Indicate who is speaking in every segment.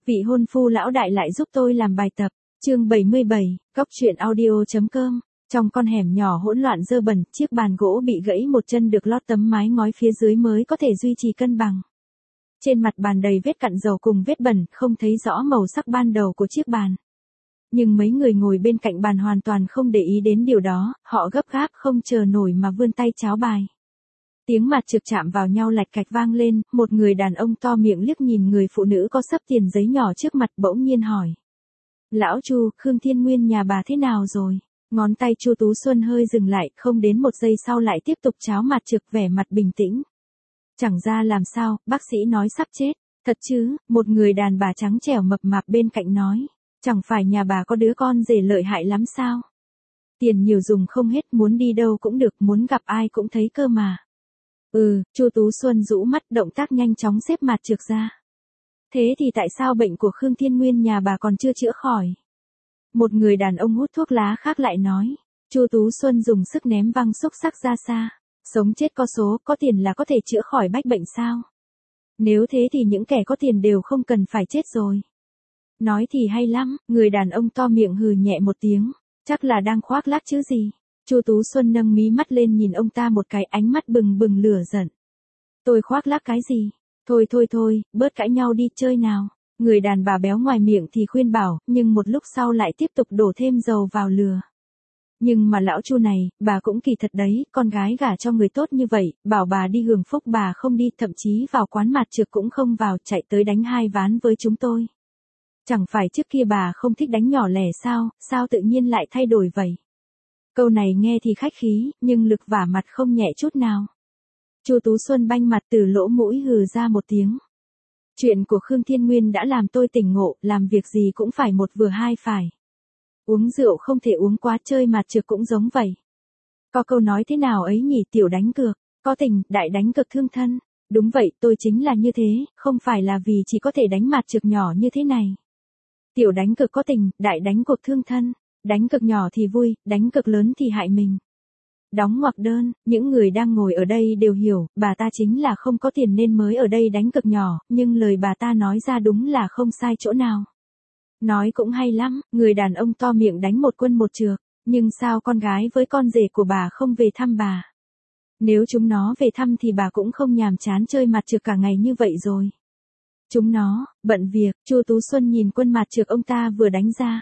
Speaker 1: Vị hôn phu lão đại lại giúp tôi làm bài tập. Chương 77, Góc truyện audio.com. Trong con hẻm nhỏ hỗn loạn dơ bẩn, chiếc bàn gỗ bị gãy một chân được lót tấm mái ngói phía dưới mới có thể duy trì cân bằng. Trên mặt bàn đầy vết cặn dầu cùng vết bẩn, không thấy rõ màu sắc ban đầu của chiếc bàn. Nhưng mấy người ngồi bên cạnh bàn hoàn toàn không để ý đến điều đó, họ gấp gáp không chờ nổi mà vươn tay cháo bài. Tiếng mặt trượt chạm vào nhau lạch cạch vang lên, một người đàn ông to miệng liếc nhìn người phụ nữ có xấp tiền giấy nhỏ trước mặt bỗng nhiên hỏi. Lão Chu, Khương Thiên Nguyên nhà bà thế nào rồi? Ngón tay Chu Tú Xuân hơi dừng lại, không đến một giây sau lại tiếp tục cháo mặt trượt vẻ mặt bình tĩnh. Chẳng ra làm sao, bác sĩ nói sắp chết. Thật chứ, một người đàn bà trắng trẻo mập mạp bên cạnh nói. Chẳng phải nhà bà có đứa con rể lợi hại lắm sao? Tiền nhiều dùng không hết, muốn đi đâu cũng được, muốn gặp ai cũng thấy cơ mà. Chu Tú Xuân rũ mắt, động tác nhanh chóng xếp mặt trược ra. Thế thì tại sao bệnh của Khương Thiên Nguyên nhà bà còn chưa chữa khỏi? Một người đàn ông hút thuốc lá khác lại nói. Chu Tú Xuân dùng sức ném văng xúc xắc ra xa. Sống chết có số, có tiền là có thể chữa khỏi bách bệnh sao? Nếu thế thì những kẻ có tiền đều không cần phải chết rồi. Nói thì hay lắm, người đàn ông to miệng hừ nhẹ một tiếng. Chắc là đang khoác lác chứ gì. Chu Tú Xuân nâng mí mắt lên nhìn ông ta một cái, ánh mắt bừng bừng lửa giận. Tôi khoác lác cái gì? Thôi, bớt cãi nhau đi, chơi nào. Người đàn bà béo ngoài miệng thì khuyên bảo, nhưng một lúc sau lại tiếp tục đổ thêm dầu vào lửa. Nhưng mà lão Chu này, bà cũng kỳ thật đấy, con gái gả cho người tốt như vậy, bảo bà đi hưởng phúc bà không đi, thậm chí vào quán mặt trược cũng không vào, chạy tới đánh hai ván với chúng tôi. Chẳng phải trước kia bà không thích đánh nhỏ lẻ sao tự nhiên lại thay đổi vậy? Câu này nghe thì khách khí, nhưng lực vả mặt không nhẹ chút nào. Chu Tú Xuân banh mặt từ lỗ mũi hừ ra một tiếng. Chuyện của Khương Thiên Nguyên đã làm tôi tỉnh ngộ, làm việc gì cũng phải một vừa hai phải. Uống rượu không thể uống quá, chơi mặt trược cũng giống vậy. Có câu nói thế nào ấy nhỉ, tiểu đánh cược, có tình, đại đánh cược thương thân. Đúng vậy, tôi chính là như thế, không phải là vì chỉ có thể đánh mặt trược nhỏ như thế này. Tiểu đánh cược có tình, đại đánh cuộc thương thân. Đánh cược nhỏ thì vui, đánh cược lớn thì hại mình. Đóng ngoặc đơn, những người đang ngồi ở đây đều hiểu, bà ta chính là không có tiền nên mới ở đây đánh cược nhỏ, nhưng lời bà ta nói ra đúng là không sai chỗ nào. Nói cũng hay lắm, người đàn ông to miệng đánh một quân một trược, nhưng sao con gái với con rể của bà không về thăm bà? Nếu chúng nó về thăm thì bà cũng không nhàm chán chơi mặt trược cả ngày như vậy rồi. Chúng nó, bận việc, Chu Tú Xuân nhìn quân mặt trược ông ta vừa đánh ra.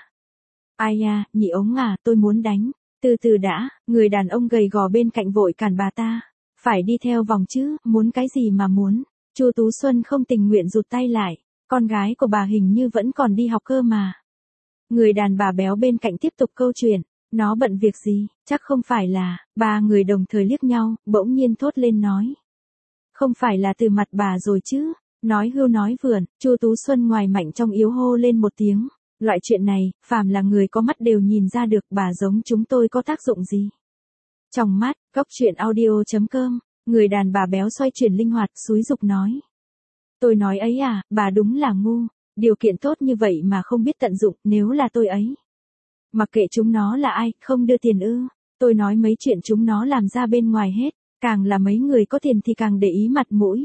Speaker 1: Ai à, nhị ống à, tôi muốn đánh. Từ từ đã, người đàn ông gầy gò bên cạnh vội cản bà ta. Phải đi theo vòng chứ, muốn cái gì mà muốn. Chu Tú Xuân không tình nguyện rụt tay lại. Con gái của bà hình như vẫn còn đi học cơ mà. Người đàn bà béo bên cạnh tiếp tục câu chuyện. Nó bận việc gì, chắc không phải là. Ba người đồng thời liếc nhau, bỗng nhiên thốt lên nói. Không phải là từ mặt bà rồi chứ. Nói hưu nói vượn, Chu Tú Xuân ngoài mạnh trong yếu hô lên một tiếng. Loại chuyện này, phàm là người có mắt đều nhìn ra được, bà giống chúng tôi có tác dụng gì. Trong mắt, Góc truyện audio.com, người đàn bà béo xoay chuyển linh hoạt, xúi dục nói. Tôi nói ấy à, bà đúng là ngu, điều kiện tốt như vậy mà không biết tận dụng, nếu là tôi ấy. Mặc kệ chúng nó là ai, không đưa tiền ư, tôi nói mấy chuyện chúng nó làm ra bên ngoài hết, càng là mấy người có tiền thì càng để ý mặt mũi.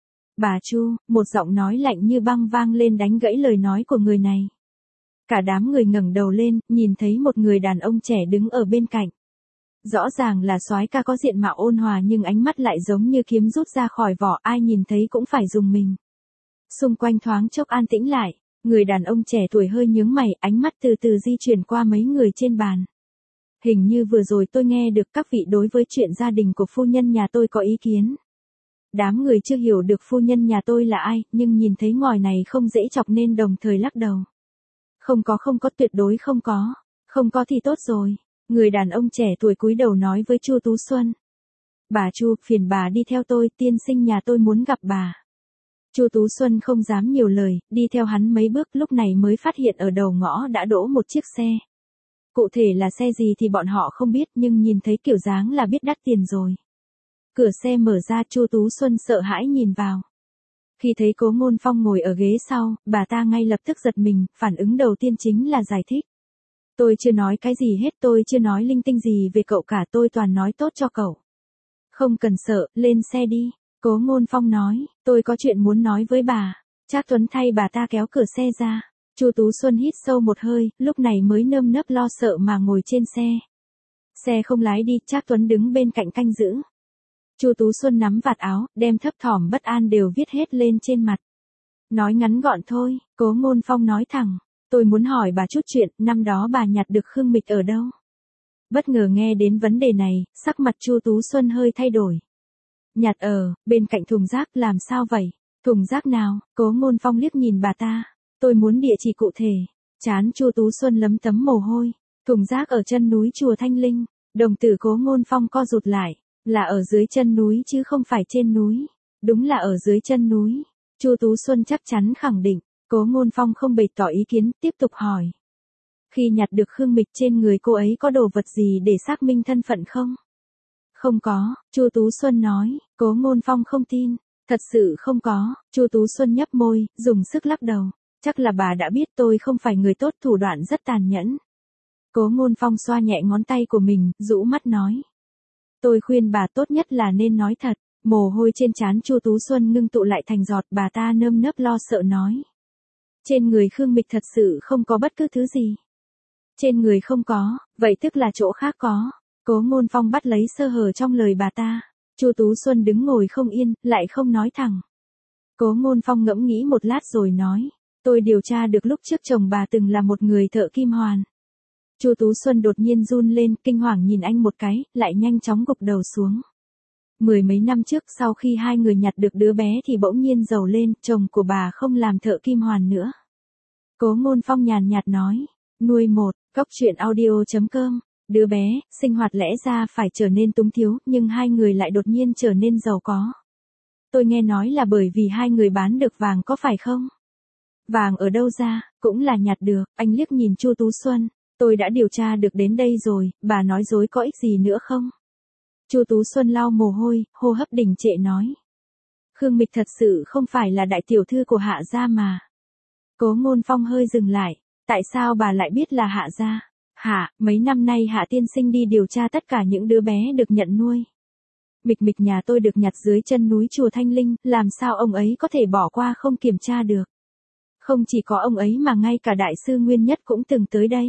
Speaker 1: Bà Chu, một giọng nói lạnh như băng vang lên đánh gãy lời nói của người này. Cả đám người ngẩng đầu lên, nhìn thấy một người đàn ông trẻ đứng ở bên cạnh. Rõ ràng là soái ca có diện mạo ôn hòa nhưng ánh mắt lại giống như kiếm rút ra khỏi vỏ, ai nhìn thấy cũng phải rùng mình. Xung quanh thoáng chốc an tĩnh lại, người đàn ông trẻ tuổi hơi nhướng mày, ánh mắt từ từ di chuyển qua mấy người trên bàn. Hình như vừa rồi tôi nghe được các vị đối với chuyện gia đình của phu nhân nhà tôi có ý kiến. Đám người chưa hiểu được phu nhân nhà tôi là ai, nhưng nhìn thấy ngòi này không dễ chọc nên đồng thời lắc đầu. Không có, tuyệt đối không có. Không có thì tốt rồi. Người đàn ông trẻ tuổi cúi đầu nói với Chu Tú Xuân. Bà Chu, phiền bà đi theo tôi, tiên sinh nhà tôi muốn gặp bà. Chu Tú Xuân không dám nhiều lời, đi theo hắn mấy bước, lúc này mới phát hiện ở đầu ngõ đã đỗ một chiếc xe. Cụ thể là xe gì thì bọn họ không biết, nhưng nhìn thấy kiểu dáng là biết đắt tiền rồi. Cửa xe mở ra, Chu Tú Xuân sợ hãi nhìn vào. Khi thấy Cố Ngôn Phong ngồi ở ghế sau, bà ta ngay lập tức giật mình, phản ứng đầu tiên chính là giải thích. Tôi chưa nói cái gì hết, tôi chưa nói linh tinh gì về cậu cả, tôi toàn nói tốt cho cậu. Không cần sợ, lên xe đi. Cố Ngôn Phong nói, tôi có chuyện muốn nói với bà. Trác Tuấn thay bà ta kéo cửa xe ra. Chu Tú Xuân hít sâu một hơi, lúc này mới nơm nớp lo sợ mà ngồi trên xe. Xe không lái đi, Trác Tuấn đứng bên cạnh canh giữ. Chu Tú Xuân nắm vạt áo, đem thấp thỏm bất an đều viết hết lên trên mặt. Nói ngắn gọn thôi, Cố Ngôn Phong nói thẳng. Tôi muốn hỏi bà chút chuyện, năm đó bà nhặt được Khương Mịch ở đâu? Bất ngờ nghe đến vấn đề này, sắc mặt Chu Tú Xuân hơi thay đổi. Nhặt ở, bên cạnh thùng rác, làm sao vậy? Thùng rác nào? Cố Ngôn Phong liếc nhìn bà ta. Tôi muốn địa chỉ cụ thể. Trán Chu Tú Xuân lấm tấm mồ hôi. Thùng rác ở chân núi chùa Thanh Linh. Đồng tử Cố Ngôn Phong co rụt lại. Là ở dưới chân núi chứ không phải trên núi. Đúng là ở dưới chân núi. Chu Tú Xuân chắc chắn khẳng định. Cố Ngôn Phong không bày tỏ ý kiến, tiếp tục hỏi. Khi nhặt được Khương Mịch trên người cô ấy có đồ vật gì để xác minh thân phận không? Không có, Chu Tú Xuân nói. Cố Ngôn Phong không tin. Thật sự không có. Chu Tú Xuân nhấp môi, dùng sức lắc đầu. Chắc là bà đã biết tôi không phải người tốt, thủ đoạn rất tàn nhẫn. Cố Ngôn Phong xoa nhẹ ngón tay của mình, rũ mắt nói. Tôi khuyên bà tốt nhất là nên nói thật. Mồ hôi trên trán Chu Tú Xuân ngưng tụ lại thành giọt, bà ta nơm nớp lo sợ nói. Trên người Khương Mịch thật sự không có bất cứ thứ gì. Trên người không có, vậy tức là chỗ khác có. Cố Ngôn Phong bắt lấy sơ hở trong lời bà ta. Chu Tú Xuân đứng ngồi không yên, lại không nói thẳng. Cố Ngôn Phong ngẫm nghĩ một lát rồi nói. Tôi điều tra được lúc trước chồng bà từng là một người thợ kim hoàn. Chu Tú Xuân đột nhiên run lên, kinh hoàng nhìn anh một cái, lại nhanh chóng gục đầu xuống. Mười mấy năm trước, sau khi hai người nhặt được đứa bé thì bỗng nhiên giàu lên, chồng của bà không làm thợ kim hoàn nữa. Cố Ngôn Phong nhàn nhạt nói. Nuôi một, Cóc Truyện Audio.com. Đứa bé, sinh hoạt lẽ ra phải trở nên túng thiếu, nhưng hai người lại đột nhiên trở nên giàu có. Tôi nghe nói là bởi vì hai người bán được vàng, có phải không? Vàng ở đâu ra, cũng là nhặt được. Anh liếc nhìn Chu Tú Xuân. Tôi đã điều tra được đến đây rồi, bà nói dối có ích gì nữa không? Chu Tú Xuân lau mồ hôi, hô hấp đình trệ nói. Khương Mịch thật sự không phải là đại tiểu thư của Hạ gia mà. Cố Ngôn Phong hơi dừng lại. Tại sao bà lại biết là Hạ gia? Hạ, mấy năm nay Hạ tiên sinh đi điều tra tất cả những đứa bé được nhận nuôi. Mịch nhà tôi được nhặt dưới chân núi chùa Thanh Linh, làm sao ông ấy có thể bỏ qua không kiểm tra được? Không chỉ có ông ấy mà ngay cả đại sư Nguyên Nhất cũng từng tới đây.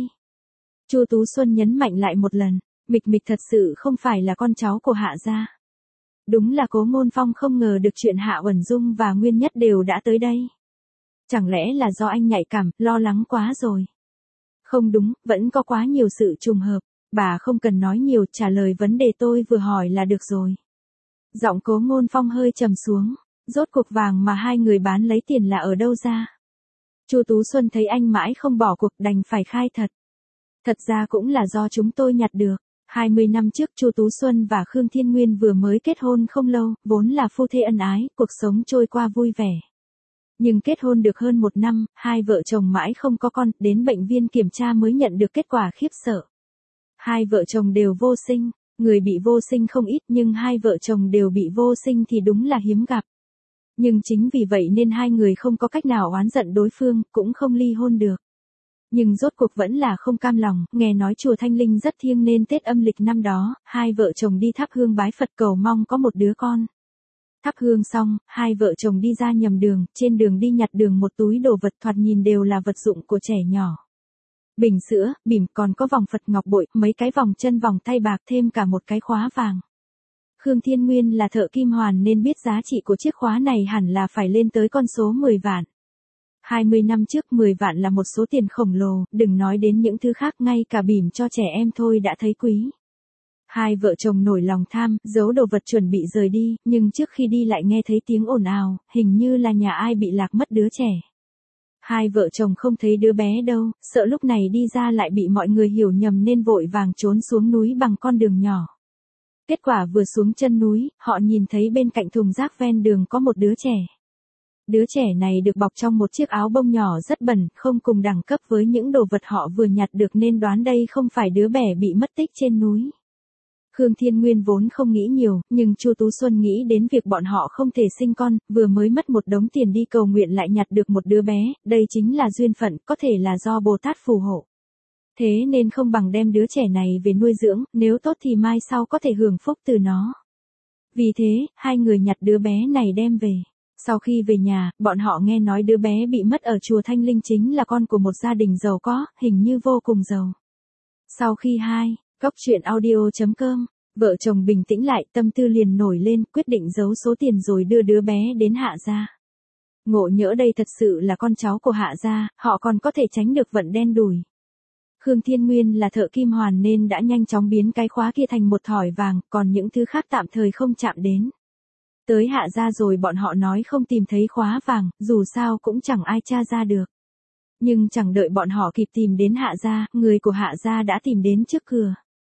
Speaker 1: Chu Tú Xuân nhấn mạnh lại một lần. Mịch thật sự không phải là con cháu của Hạ gia. Đúng là Cố Ngôn Phong không ngờ được chuyện Hạ Uẩn Dung và Nguyên Nhất đều đã tới đây. Chẳng lẽ là do anh nhạy cảm, lo lắng quá rồi? Không đúng, vẫn có quá nhiều sự trùng hợp. Bà không cần nói nhiều, trả lời vấn đề tôi vừa hỏi là được rồi. Giọng Cố Ngôn Phong hơi trầm xuống. Rốt cuộc vàng mà hai người bán lấy tiền là ở đâu ra? Chu Tú Xuân thấy anh mãi không bỏ cuộc, đành phải khai thật. Thật ra cũng là do chúng tôi nhặt được. 20 năm trước Chu Tú Xuân và Khương Thiên Nguyên vừa mới kết hôn không lâu, vốn là phu thê ân ái, cuộc sống trôi qua vui vẻ. Nhưng kết hôn được hơn một năm, hai vợ chồng mãi không có con, đến bệnh viên kiểm tra mới nhận được kết quả khiếp sợ. Hai vợ chồng đều vô sinh, người bị vô sinh không ít nhưng hai vợ chồng đều bị vô sinh thì đúng là hiếm gặp. Nhưng chính vì vậy nên hai người không có cách nào oán giận đối phương, cũng không ly hôn được. Nhưng rốt cuộc vẫn là không cam lòng, nghe nói chùa Thanh Linh rất thiêng nên Tết âm lịch năm đó, hai vợ chồng đi thắp hương bái Phật cầu mong có một đứa con. Thắp hương xong, hai vợ chồng đi ra nhầm đường, trên đường đi nhặt được một túi đồ vật thoạt nhìn đều là vật dụng của trẻ nhỏ. Bình sữa, bỉm, còn có vòng Phật ngọc bội, mấy cái vòng chân vòng tay bạc thêm cả một cái khóa vàng. Khương Thiên Nguyên là thợ kim hoàn nên biết giá trị của chiếc khóa này hẳn là phải lên tới con số 10 vạn. 20 năm trước 10 vạn là một số tiền khổng lồ, đừng nói đến những thứ khác, ngay cả bỉm cho trẻ em thôi đã thấy quý. Hai vợ chồng nổi lòng tham, giấu đồ vật chuẩn bị rời đi, nhưng trước khi đi lại nghe thấy tiếng ồn ào, hình như là nhà ai bị lạc mất đứa trẻ. Hai vợ chồng không thấy đứa bé đâu, sợ lúc này đi ra lại bị mọi người hiểu nhầm nên vội vàng trốn xuống núi bằng con đường nhỏ. Kết quả vừa xuống chân núi, họ nhìn thấy bên cạnh thùng rác ven đường có một đứa trẻ. Đứa trẻ này được bọc trong một chiếc áo bông nhỏ rất bẩn, không cùng đẳng cấp với những đồ vật họ vừa nhặt được nên đoán đây không phải đứa bé bị mất tích trên núi. Khương Thiên Nguyên vốn không nghĩ nhiều, nhưng Chu Tú Xuân nghĩ đến việc bọn họ không thể sinh con, vừa mới mất một đống tiền đi cầu nguyện lại nhặt được một đứa bé, đây chính là duyên phận, có thể là do Bồ Tát phù hộ. Thế nên không bằng đem đứa trẻ này về nuôi dưỡng, nếu tốt thì mai sau có thể hưởng phúc từ nó. Vì thế, hai người nhặt đứa bé này đem về. Sau khi về nhà, bọn họ nghe nói đứa bé bị mất ở chùa Thanh Linh chính là con của một gia đình giàu có, hình như vô cùng giàu. Sau khi Góc truyện audio.com, vợ chồng bình tĩnh lại, tâm tư liền nổi lên, quyết định giấu số tiền rồi đưa đứa bé đến Hạ gia. Ngộ nhỡ đây thật sự là con cháu của Hạ gia, họ còn có thể tránh được vận đen đủi. Khương Thiên Nguyên là thợ kim hoàn nên đã nhanh chóng biến cái khóa kia thành một thỏi vàng, còn những thứ khác tạm thời không chạm đến. Tới Hạ gia rồi bọn họ nói không tìm thấy khóa vàng, dù sao cũng chẳng ai tra ra được. Nhưng chẳng đợi bọn họ kịp tìm đến Hạ gia, người của Hạ gia đã tìm đến trước cửa.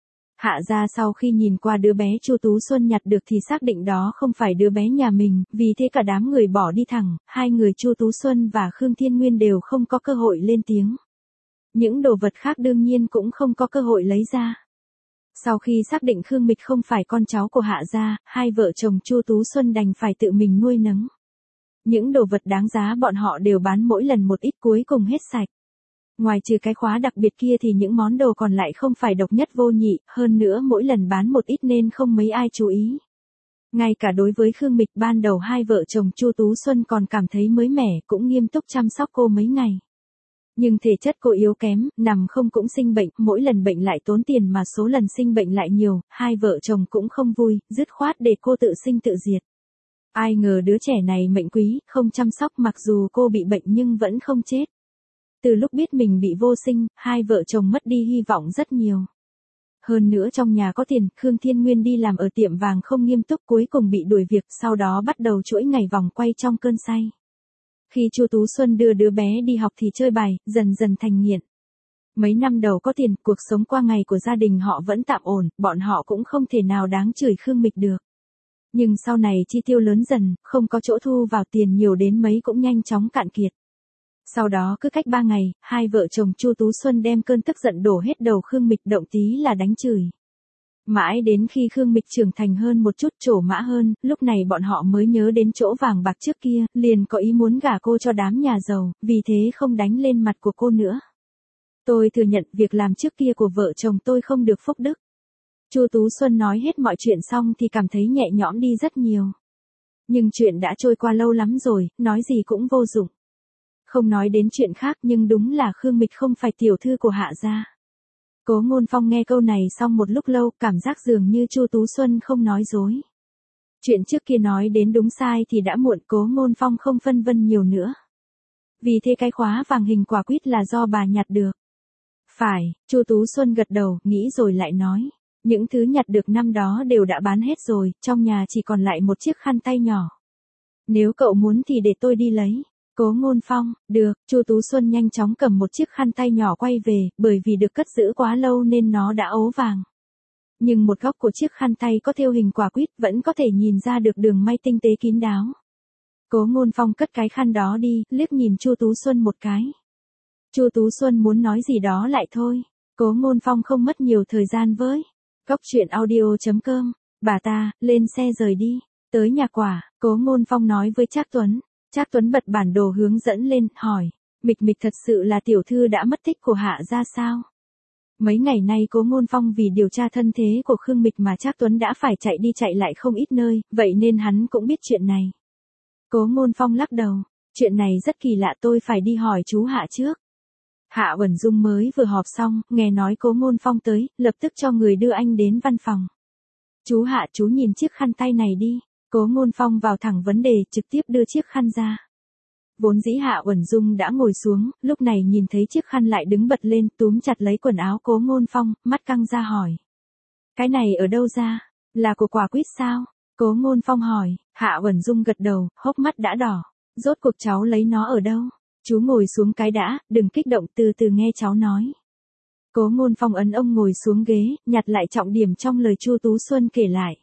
Speaker 1: Hạ gia sau khi nhìn qua đứa bé Chu Tú Xuân nhặt được thì xác định đó không phải đứa bé nhà mình, vì thế cả đám người bỏ đi thẳng, hai người Chu Tú Xuân và Khương Thiên Nguyên đều không có cơ hội lên tiếng. Những đồ vật khác đương nhiên cũng không có cơ hội lấy ra. Sau khi xác định Khương Mịch không phải con cháu của Hạ gia, hai vợ chồng Chu Tú Xuân đành phải tự mình nuôi nấng. Những đồ vật đáng giá bọn họ đều bán mỗi lần một ít, cuối cùng hết sạch. Ngoài trừ cái khóa đặc biệt kia thì những món đồ còn lại không phải độc nhất vô nhị, hơn nữa mỗi lần bán một ít nên không mấy ai chú ý. Ngay cả đối với Khương Mịch, ban đầu hai vợ chồng Chu Tú Xuân còn cảm thấy mới mẻ, cũng nghiêm túc chăm sóc cô mấy ngày. Nhưng thể chất cô yếu kém, nằm không cũng sinh bệnh, mỗi lần bệnh lại tốn tiền mà số lần sinh bệnh lại nhiều, hai vợ chồng cũng không vui, dứt khoát để cô tự sinh tự diệt. Ai ngờ đứa trẻ này mệnh quý, không chăm sóc, mặc dù cô bị bệnh nhưng vẫn không chết. Từ lúc biết mình bị vô sinh, hai vợ chồng mất đi hy vọng rất nhiều. Hơn nữa trong nhà có tiền, Khương Thiên Nguyên đi làm ở tiệm vàng không nghiêm túc, cuối cùng bị đuổi việc, sau đó bắt đầu chuỗi ngày vòng quay trong cơn say. Khi Chu Tú Xuân đưa đứa bé đi học thì chơi bài, dần dần thành nghiện. Mấy năm đầu có tiền, cuộc sống qua ngày của gia đình họ vẫn tạm ổn, bọn họ cũng không thể nào đáng chửi Khương Mịch được. Nhưng sau này chi tiêu lớn dần, không có chỗ thu vào, tiền nhiều đến mấy cũng nhanh chóng cạn kiệt. Sau đó cứ cách 3 ngày, hai vợ chồng Chu Tú Xuân đem cơn tức giận đổ hết đầu Khương Mịch, động tí là đánh chửi. Mãi đến khi Khương Mịch trưởng thành hơn một chút, trổ mã hơn, lúc này bọn họ mới nhớ đến chỗ vàng bạc trước kia, liền có ý muốn gả cô cho đám nhà giàu, vì thế không đánh lên mặt của cô nữa. Tôi thừa nhận việc làm trước kia của vợ chồng tôi không được phúc đức. Chu Tú Xuân nói hết mọi chuyện xong thì cảm thấy nhẹ nhõm đi rất nhiều. Nhưng chuyện đã trôi qua lâu lắm rồi, nói gì cũng vô dụng. Không nói đến chuyện khác, nhưng đúng là Khương Mịch không phải tiểu thư của Hạ gia. Cố Ngôn Phong nghe câu này xong một lúc lâu, cảm giác dường như Chu Tú Xuân không nói dối. Chuyện trước kia nói đến đúng sai thì đã muộn, Cố Ngôn Phong không phân vân nhiều nữa. Vì thế cái khóa vàng hình quả quýt là do bà nhặt được. Phải, Chu Tú Xuân gật đầu, nghĩ rồi lại nói. Những thứ nhặt được năm đó đều đã bán hết rồi, trong nhà chỉ còn lại một chiếc khăn tay nhỏ. Nếu cậu muốn thì để tôi đi lấy. Cố Ngôn Phong, được, Chu Tú Xuân nhanh chóng cầm một chiếc khăn tay nhỏ quay về, bởi vì được cất giữ quá lâu nên nó đã ố vàng. Nhưng một góc của chiếc khăn tay có thêu hình quả quýt, vẫn có thể nhìn ra được đường may tinh tế kín đáo. Cố Ngôn Phong cất cái khăn đó đi, liếc nhìn Chu Tú Xuân một cái. Chu Tú Xuân muốn nói gì đó lại thôi. Cố Ngôn Phong không mất nhiều thời gian với Góc truyện audio.com, bà ta, lên xe rời đi. Tới nhà quả, Cố Ngôn Phong nói với Trác Tuấn. Trác Tuấn bật bản đồ hướng dẫn lên, hỏi, Mịch Mịch thật sự là tiểu thư đã mất tích của Hạ gia sao? Mấy ngày nay Cố Ngôn Phong vì điều tra thân thế của Khương Mịch mà Trác Tuấn đã phải chạy đi chạy lại không ít nơi, vậy nên hắn cũng biết chuyện này. Cố Ngôn Phong lắc đầu, chuyện này rất kỳ lạ, tôi phải đi hỏi chú Hạ trước. Hạ Uẩn Dung mới vừa họp xong, nghe nói Cố Ngôn Phong tới, lập tức cho người đưa anh đến văn phòng. Chú Hạ, chú nhìn chiếc khăn tay này đi. Cố Ngôn Phong vào thẳng vấn đề, trực tiếp đưa chiếc khăn ra. Vốn dĩ Hạ Uẩn Dung đã ngồi xuống, lúc này nhìn thấy chiếc khăn lại đứng bật lên, túm chặt lấy quần áo Cố Ngôn Phong, mắt căng ra hỏi. Cái này ở đâu ra? Là của quả quýt sao? Cố Ngôn Phong hỏi. Hạ Uẩn Dung gật đầu, hốc mắt đã đỏ. Rốt cuộc cháu lấy nó ở đâu? Chú ngồi xuống cái đã, đừng kích động, từ từ nghe cháu nói. Cố Ngôn Phong ấn ông ngồi xuống ghế, nhặt lại trọng điểm trong lời Chu Tú Xuân kể lại.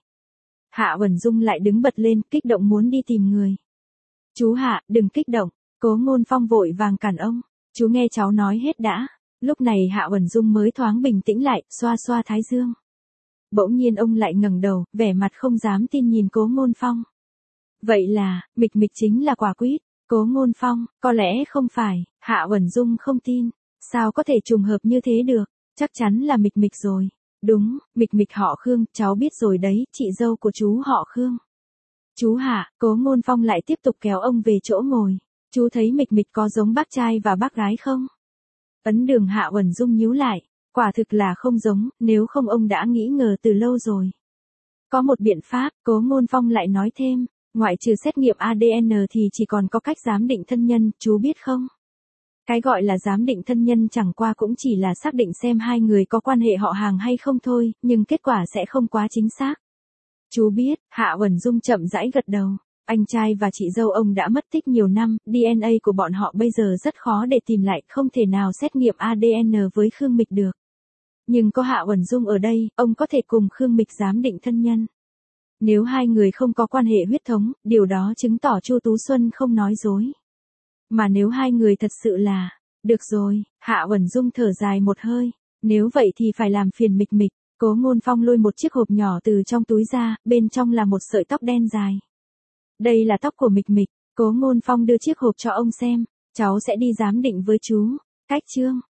Speaker 1: Hạ Uẩn Dung lại đứng bật lên, kích động muốn đi tìm người. Chú Hạ, đừng kích động. Cố Ngôn Phong vội vàng cản ông. Chú nghe cháu nói hết đã. Lúc này Hạ Uẩn Dung mới thoáng bình tĩnh lại, xoa xoa thái dương. Bỗng nhiên ông lại ngẩng đầu, vẻ mặt không dám tin nhìn Cố Ngôn Phong. Vậy là, Mịch Mịch chính là quả quýt. Cố Ngôn Phong, có lẽ không phải. Hạ Uẩn Dung không tin. Sao có thể trùng hợp như thế được? Chắc chắn là Mịch Mịch rồi. Đúng, Mịch Mịch họ Khương, cháu biết rồi đấy, chị dâu của chú họ Khương. Chú Hạ, Cố Ngôn Phong lại tiếp tục kéo ông về chỗ ngồi. Chú thấy Mịch Mịch có giống bác trai và bác gái không? Ấn Đường Hạ Uẩn Dung nhíu lại. Quả thực là không giống, nếu không ông đã nghĩ ngờ từ lâu rồi. Có một biện pháp, Cố Ngôn Phong lại nói thêm, ngoại trừ xét nghiệm ADN thì chỉ còn có cách giám định thân nhân, chú biết không? Cái gọi là giám định thân nhân chẳng qua cũng chỉ là xác định xem hai người có quan hệ họ hàng hay không thôi, nhưng kết quả sẽ không quá chính xác. Chú biết, Hạ Uẩn Dung chậm rãi gật đầu. Anh trai và chị dâu ông đã mất tích nhiều năm, DNA của bọn họ bây giờ rất khó để tìm lại, không thể nào xét nghiệm ADN với Khương Mịch được. Nhưng có Hạ Uẩn Dung ở đây, ông có thể cùng Khương Mịch giám định thân nhân. Nếu hai người không có quan hệ huyết thống, điều đó chứng tỏ Chu Tú Xuân không nói dối. Mà nếu hai người thật sự là, được rồi, Hạ Uẩn Dung thở dài một hơi, nếu vậy thì phải làm phiền Mịch Mịch. Cố Ngôn Phong lôi một chiếc hộp nhỏ từ trong túi ra, bên trong là một sợi tóc đen dài. Đây là tóc của Mịch Mịch, Cố Ngôn Phong đưa chiếc hộp cho ông xem, cháu sẽ đi giám định với chú. Cách chương